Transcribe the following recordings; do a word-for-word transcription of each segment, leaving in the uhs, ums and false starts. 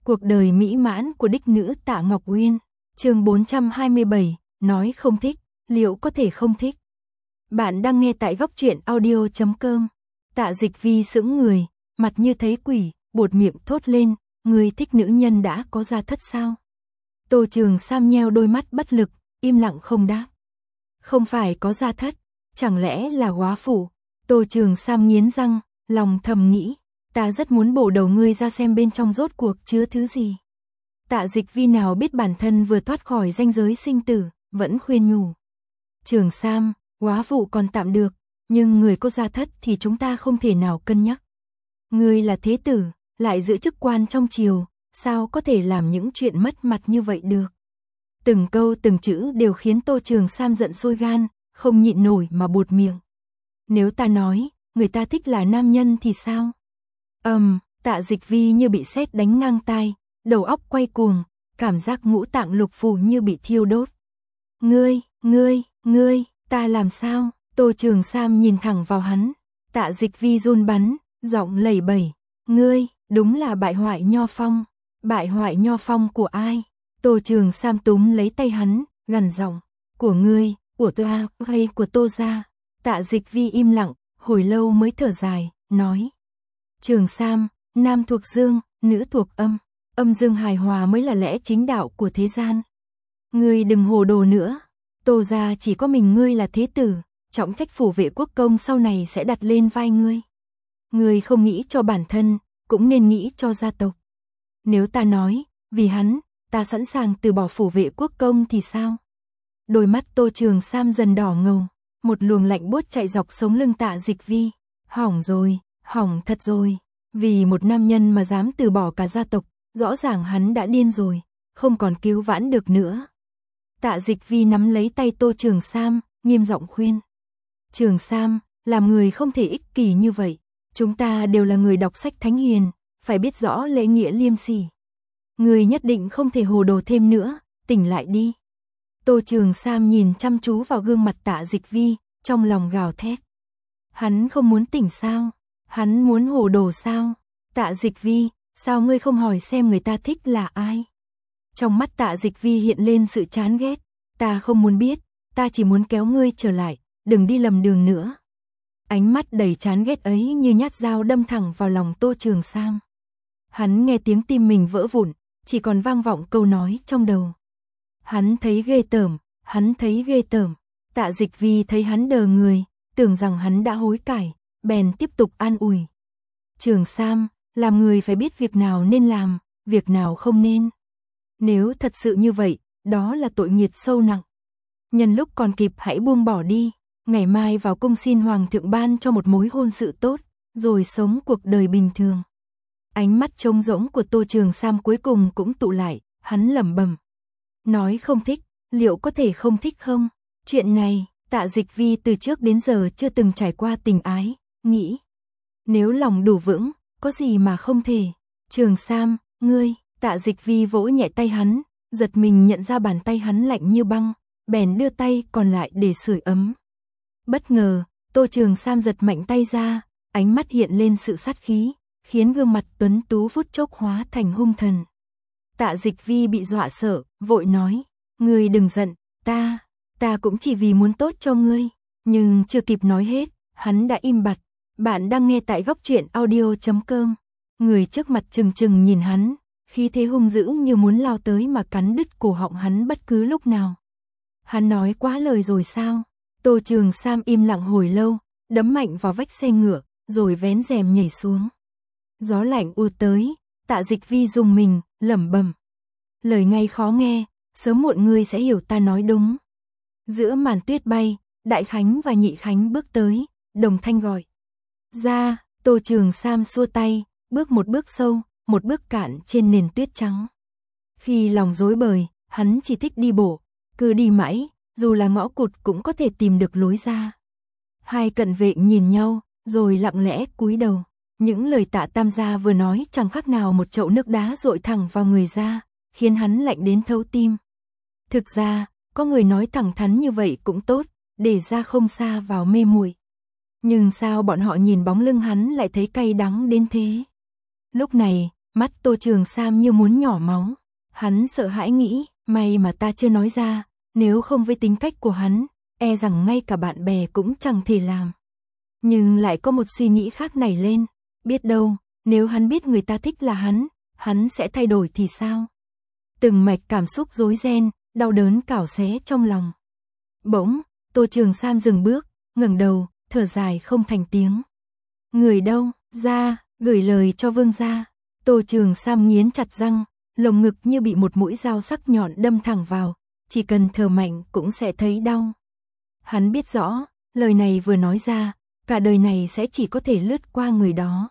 Cuộc đời mỹ mãn của đích nữ Tạ Ngọc Uyên, chương bốn trăm hai mươi bảy, nói không thích, liệu có thể không thích? Bạn đang nghe tại góc truyện audio chấm com. Tạ Dịch Vi sững người, mặt như thấy quỷ, buột miệng thốt lên, người thích nữ nhân đã có gia thất sao? Tô Trường Sam nheo đôi mắt bất lực, im lặng không đáp. Không phải có gia thất, chẳng lẽ là góa phủ? Tô Trường Sam nghiến răng, lòng thầm nghĩ, ta rất muốn bổ đầu ngươi ra xem bên trong rốt cuộc chứa thứ gì. Tạ Dịch Vi nào biết bản thân vừa thoát khỏi ranh giới sinh tử, vẫn khuyên nhủ. Trường Sam, góa phụ còn tạm được, nhưng người có gia thất thì chúng ta không thể nào cân nhắc. Ngươi là thế tử, lại giữ chức quan trong triều, sao có thể làm những chuyện mất mặt như vậy được? Từng câu từng chữ đều khiến Tô Trường Sam giận sôi gan, không nhịn nổi mà buột miệng. Nếu ta nói, người ta thích là nam nhân thì sao? Ầm, um, Tạ Dịch Vi như bị sét đánh ngang tai, đầu óc quay cuồng, cảm giác ngũ tạng lục phủ như bị thiêu đốt. Ngươi, ngươi, ngươi, ta làm sao? Tô Trường Sam nhìn thẳng vào hắn, Tạ Dịch Vi run bắn, giọng lẩy bẩy, ngươi, đúng là bại hoại nho phong. Bại hoại nho phong của ai? Tô Trường Sam túm lấy tay hắn, gằn giọng, của ngươi, của ta, hay của Tô gia? Tạ Dịch Vi im lặng, hồi lâu mới thở dài, nói. Trường Sam, nam thuộc dương, nữ thuộc âm, âm dương hài hòa mới là lẽ chính đạo của thế gian. Ngươi đừng hồ đồ nữa, Tô gia chỉ có mình ngươi là thế tử, trọng trách phủ vệ quốc công sau này sẽ đặt lên vai ngươi. Ngươi không nghĩ cho bản thân, cũng nên nghĩ cho gia tộc. Nếu ta nói, vì hắn, ta sẵn sàng từ bỏ phủ vệ quốc công thì sao? Đôi mắt Tô Trường Sam dần đỏ ngầu, một luồng lạnh buốt chạy dọc sống lưng Tạ Dịch Vi. Hỏng rồi, hỏng thật rồi, vì một nam nhân mà dám từ bỏ cả gia tộc, rõ ràng hắn đã điên rồi, không còn cứu vãn được nữa. Tạ Dịch Vi nắm lấy tay Tô Trường Sam, nghiêm giọng khuyên. Trường Sam, làm người không thể ích kỷ như vậy, chúng ta đều là người đọc sách thánh hiền, phải biết rõ lễ nghĩa liêm sỉ. Người nhất định không thể hồ đồ thêm nữa, tỉnh lại đi. Tô Trường Sam nhìn chăm chú vào gương mặt Tạ Dịch Vi, trong lòng gào thét. Hắn không muốn tỉnh sao? Hắn muốn hồ đồ sao? Tạ Dịch Vi, sao ngươi không hỏi xem người ta thích là ai? Trong mắt Tạ Dịch Vi hiện lên sự chán ghét. Ta không muốn biết, ta chỉ muốn kéo ngươi trở lại, đừng đi lầm đường nữa. Ánh mắt đầy chán ghét ấy như nhát dao đâm thẳng vào lòng Tô Trường Sam. Hắn nghe tiếng tim mình vỡ vụn, chỉ còn vang vọng câu nói trong đầu. Hắn thấy ghê tởm, hắn thấy ghê tởm. Tạ Dịch Vi thấy hắn đờ người, tưởng rằng hắn đã hối cải, bèn tiếp tục an ủi. Trường Sam, làm người phải biết việc nào nên làm, việc nào không nên. Nếu thật sự như vậy, đó là tội nghiệt sâu nặng. Nhân lúc còn kịp hãy buông bỏ đi, ngày mai vào cung xin Hoàng thượng ban cho một mối hôn sự tốt, rồi sống cuộc đời bình thường. Ánh mắt trống rỗng của Tô Trường Sam cuối cùng cũng tụ lại, hắn lẩm bẩm. Nói không thích, liệu có thể không thích không? Chuyện này, Tạ Dịch Vi từ trước đến giờ chưa từng trải qua tình ái, nghĩ. Nếu lòng đủ vững, có gì mà không thể? Trường Sam, ngươi, Tạ Dịch Vi vỗ nhẹ tay hắn, giật mình nhận ra bàn tay hắn lạnh như băng, bèn đưa tay còn lại để sưởi ấm. Bất ngờ, Tô Trường Sam giật mạnh tay ra, ánh mắt hiện lên sự sát khí, khiến gương mặt tuấn tú phút chốc hóa thành hung thần. Tạ Dịch Vi bị dọa sợ, vội nói, ngươi đừng giận, ta, ta cũng chỉ vì muốn tốt cho ngươi, nhưng chưa kịp nói hết, hắn đã im bặt. Bạn đang nghe tại góc truyện audio chấm com. Người trước mặt trừng trừng nhìn hắn, khí thế hung dữ như muốn lao tới mà cắn đứt cổ họng hắn bất cứ lúc nào. Hắn nói quá lời rồi sao? Tô Trường Sam im lặng hồi lâu, đấm mạnh vào vách xe ngựa, rồi vén rèm nhảy xuống. Gió lạnh ùa tới, Tạ Dịch Vi rùng mình, lẩm bẩm. Lời ngay khó nghe, sớm muộn ngươi sẽ hiểu ta nói đúng. Giữa màn tuyết bay, Đại Khánh và Nhị Khánh bước tới, đồng thanh gọi. Ra, Tô Trường Sam xua tay, bước một bước sâu, một bước cạn trên nền tuyết trắng. Khi lòng rối bời, hắn chỉ thích đi bộ, cứ đi mãi, dù là ngõ cụt cũng có thể tìm được lối ra. Hai cận vệ nhìn nhau, rồi lặng lẽ cúi đầu. Những lời Tạ Tam gia vừa nói chẳng khác nào một chậu nước đá dội thẳng vào người ra, khiến hắn lạnh đến thấu tim. Thực ra, có người nói thẳng thắn như vậy cũng tốt, để ra không xa vào mê muội. Nhưng sao bọn họ nhìn bóng lưng hắn lại thấy cay đắng đến thế? Lúc này, Mắt Tô Trường Sam như muốn nhỏ máu. Hắn sợ hãi nghĩ, may mà ta chưa nói ra, nếu không với tính cách của hắn, e rằng ngay cả bạn bè cũng chẳng thể làm. Nhưng lại có một suy nghĩ khác nảy lên, biết đâu, nếu hắn biết người ta thích là hắn, hắn sẽ thay đổi thì sao? Từng mạch cảm xúc rối ren, đau đớn cào xé trong lòng. Bỗng, Tô Trường Sam dừng bước, ngẩng đầu, thở dài không thành tiếng. Người đâu, ra, gửi lời cho Vương gia. Tô Trường Sam nghiến chặt răng, lồng ngực như bị một mũi dao sắc nhọn đâm thẳng vào, chỉ cần thở mạnh cũng sẽ thấy đau. Hắn biết rõ, lời này vừa nói ra, cả đời này sẽ chỉ có thể lướt qua người đó.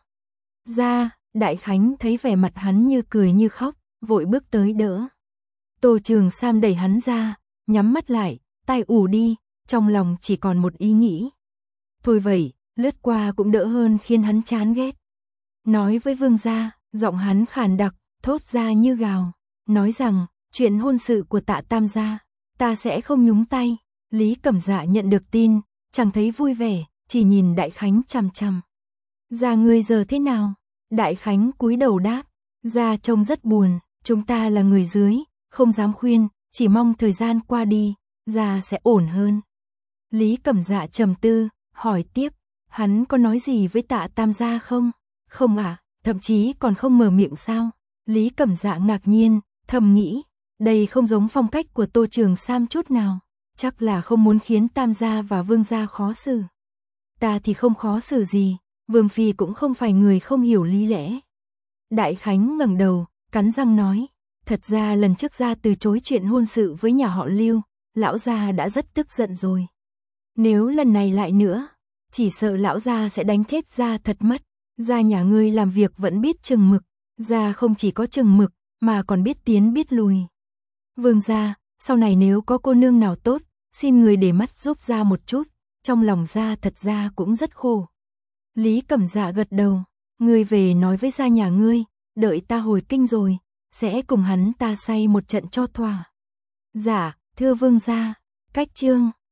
Ra, Đại Khánh thấy vẻ mặt hắn như cười như khóc, vội bước tới đỡ. Tô Trường Sam đẩy hắn ra, nhắm mắt lại, tai ù đi, trong lòng chỉ còn một ý nghĩ. Thôi vậy, lướt qua cũng đỡ hơn khiến hắn chán ghét. Nói với Vương gia, giọng hắn khàn đặc, thốt ra như gào, nói rằng, chuyện hôn sự của Tạ Tam gia, ta sẽ không nhúng tay. Lý Cẩm Dạ nhận được tin, chẳng thấy vui vẻ, chỉ nhìn Đại Khánh chằm chằm. Gia ngươi giờ thế nào? Đại Khánh cúi đầu đáp, gia trông rất buồn, chúng ta là người dưới, không dám khuyên, chỉ mong thời gian qua đi, gia sẽ ổn hơn. Lý Cẩm Dạ trầm tư, hỏi tiếp, hắn có nói gì với Tạ Tam gia không? Không ạ, à, thậm chí còn không mở miệng sao? Lý Cẩm Dạ ngạc nhiên, thầm nghĩ, đây không giống phong cách của Tô Trường Sam chút nào, chắc là không muốn khiến Tam gia và Vương gia khó xử. Ta thì không khó xử gì, Vương phi cũng không phải người không hiểu lý lẽ. Đại Khánh ngẩng đầu, cắn răng nói, thật ra lần trước gia từ chối chuyện hôn sự với nhà họ Lưu, lão gia đã rất tức giận rồi. Nếu lần này lại nữa, chỉ sợ lão gia sẽ đánh chết gia thật mất. Gia nhà ngươi làm việc vẫn biết chừng mực, gia không chỉ có chừng mực, mà còn biết tiến biết lùi. Vương gia, sau này nếu có cô nương nào tốt, xin người để mắt giúp gia một chút, trong lòng gia thật ra cũng rất khổ. Lý Cẩm Dạ gật đầu, ngươi về nói với gia nhà ngươi, đợi ta hồi kinh rồi, sẽ cùng hắn ta say một trận cho thỏa. Dạ, thưa vương gia, cách chương